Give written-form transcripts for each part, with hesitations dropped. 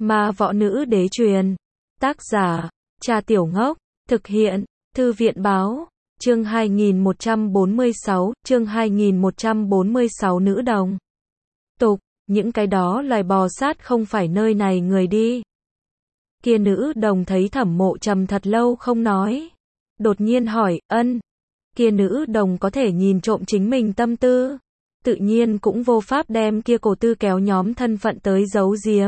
Ma võ nữ đế truyền. Tác giả, Trà Tiểu Ngốc. Thực hiện, Thư viện báo. Chương 2146, chương 2146 nữ đồng. Tục, những cái đó loài bò sát không phải nơi này người đi. Kia nữ đồng thấy Thẩm Mộ Trầm thật lâu không nói. Đột nhiên hỏi, ân. Kia nữ đồng có thể nhìn trộm chính mình tâm tư. Tự nhiên cũng vô pháp đem kia cổ tư kéo nhóm thân phận tới giấu giếm.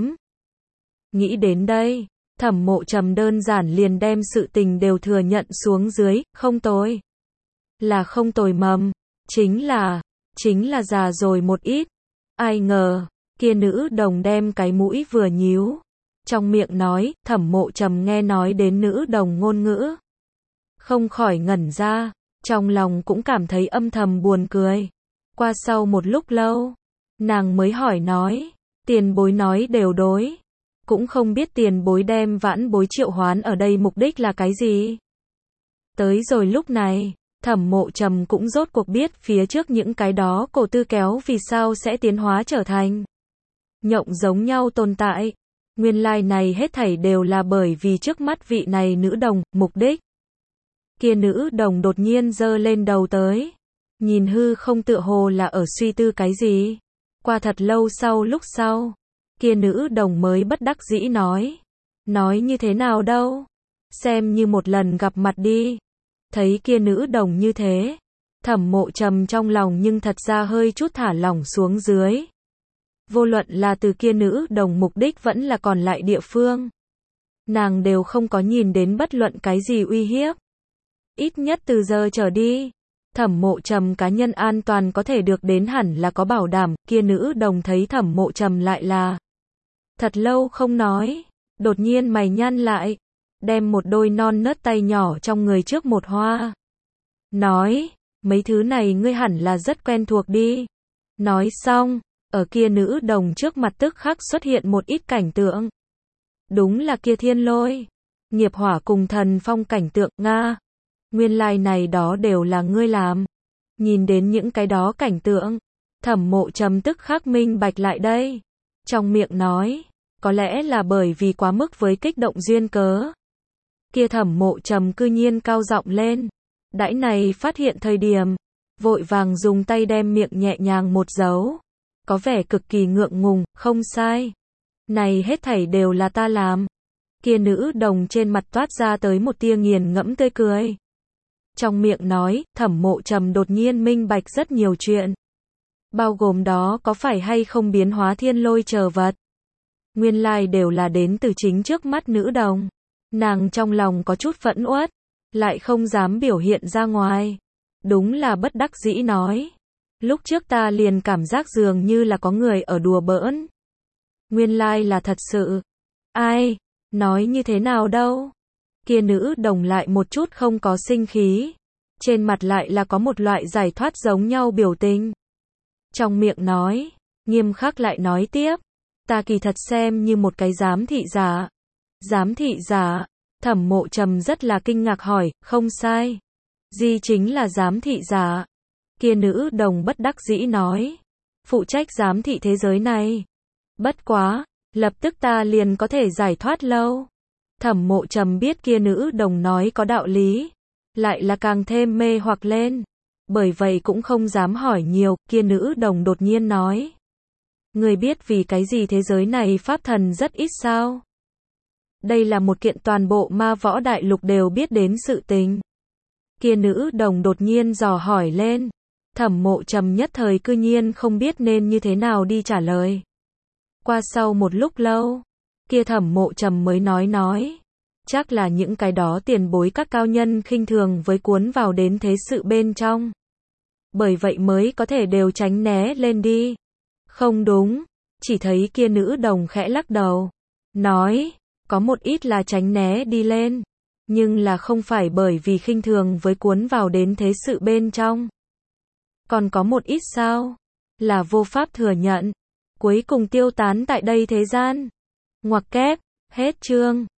Nghĩ đến đây, Thẩm Mộ Trầm đơn giản liền đem sự tình đều thừa nhận xuống dưới, không tồi. Là không tồi mầm, chính là già rồi một ít. Ai ngờ, kia nữ đồng đem cái mũi vừa nhíu. Trong miệng nói, Thẩm Mộ Trầm nghe nói đến nữ đồng ngôn ngữ. Không khỏi ngẩn ra, trong lòng cũng cảm thấy âm thầm buồn cười. Qua sau một lúc lâu, nàng mới hỏi nói, tiền bối nói đều đối. Cũng không biết tiền bối đem vãn bối triệu hoán ở đây mục đích là cái gì. Tới rồi lúc này, Thẩm Mộ Trầm cũng rốt cuộc biết phía trước những cái đó cổ tư kéo vì sao sẽ tiến hóa trở thành nhộng giống nhau tồn tại. Nguyên lai này hết thảy đều là bởi vì trước mắt vị này nữ đồng, mục đích. Kia nữ đồng đột nhiên giơ lên đầu tới. Nhìn hư không tựa hồ là ở suy tư cái gì. Qua thật lâu sau lúc sau. Kia nữ đồng mới bất đắc dĩ nói. Nói như thế nào đâu. Xem như một lần gặp mặt đi. Thấy kia nữ đồng như thế. Thẩm Mộ Trầm trong lòng nhưng thật ra hơi chút thả lỏng xuống dưới. Vô luận là từ kia nữ đồng mục đích vẫn là còn lại địa phương. Nàng đều không có nhìn đến bất luận cái gì uy hiếp. Ít nhất từ giờ trở đi. Thẩm Mộ Trầm cá nhân an toàn có thể được đến hẳn là có bảo đảm. Kia nữ đồng thấy Thẩm Mộ Trầm lại là thật lâu không nói. Đột nhiên mày nhăn lại. Đem một đôi non nớt tay nhỏ trong người trước một hoa. Nói, mấy thứ này ngươi hẳn là rất quen thuộc đi. Nói xong, ở kia nữ đồng trước mặt tức khắc xuất hiện một ít cảnh tượng. Đúng là kia thiên lôi, nghiệp hỏa cùng thần phong cảnh tượng Nga. Nguyên lai này đó đều là ngươi làm. Nhìn đến những cái đó cảnh tượng, Thẩm Mộ Trầm tức khắc minh bạch lại đây. Trong miệng nói, có lẽ là bởi vì quá mức với kích động duyên cớ. Kia Thẩm Mộ Trầm cư nhiên cao giọng lên. Đãi này phát hiện thời điểm, vội vàng dùng tay đem miệng nhẹ nhàng một dấu. Có vẻ cực kỳ ngượng ngùng, không sai. Này hết thảy đều là ta làm. Kia nữ đồng trên mặt toát ra tới một tia nghiền ngẫm tươi cười. Trong miệng nói, Thẩm Mộ Trầm đột nhiên minh bạch rất nhiều chuyện. Bao gồm đó có phải hay không biến hóa thiên lôi chờ vật. Nguyên lai đều là đến từ chính trước mắt nữ đồng. Nàng trong lòng có chút phẫn uất, lại không dám biểu hiện ra ngoài. Đúng là bất đắc dĩ nói. Lúc trước ta liền cảm giác dường như là có người ở đùa bỡn. Nguyên lai là thật sự. Ai? Nói như thế nào đâu? Kia nữ đồng lại một chút không có sinh khí. Trên mặt lại là có một loại giải thoát giống nhau biểu tình. Trong miệng nói, nghiêm khắc lại nói tiếp. Ta kỳ thật xem như một cái giám thị giả. Giám thị giả? Thẩm Mộ Trầm rất là kinh ngạc hỏi, không sai. Gì chính là giám thị giả? Kia nữ đồng bất đắc dĩ nói. Phụ trách giám thị thế giới này. Bất quá, lập tức ta liền có thể giải thoát lâu. Thẩm Mộ Trầm biết kia nữ đồng nói có đạo lý. Lại là càng thêm mê hoặc lên. Bởi vậy cũng không dám hỏi nhiều, kia nữ đồng đột nhiên nói. Người biết vì cái gì thế giới này pháp thần rất ít sao? Đây là một kiện toàn bộ ma võ đại lục đều biết đến sự tình. Kia nữ đồng đột nhiên dò hỏi lên. Thẩm Mộ Trầm nhất thời cư nhiên không biết nên như thế nào đi trả lời. Qua sau một lúc lâu, kia Thẩm Mộ Trầm mới nói. Chắc là những cái đó tiền bối các cao nhân khinh thường với cuốn vào đến thế sự bên trong. Bởi vậy mới có thể đều tránh né lên đi. Không đúng, chỉ thấy kia nữ đồng khẽ lắc đầu. Nói, có một ít là tránh né đi lên. Nhưng là không phải bởi vì khinh thường với cuốn vào đến thế sự bên trong. Còn có một ít sao? Là vô pháp thừa nhận. Cuối cùng tiêu tán tại đây thế gian. Ngoặc kép, hết chương.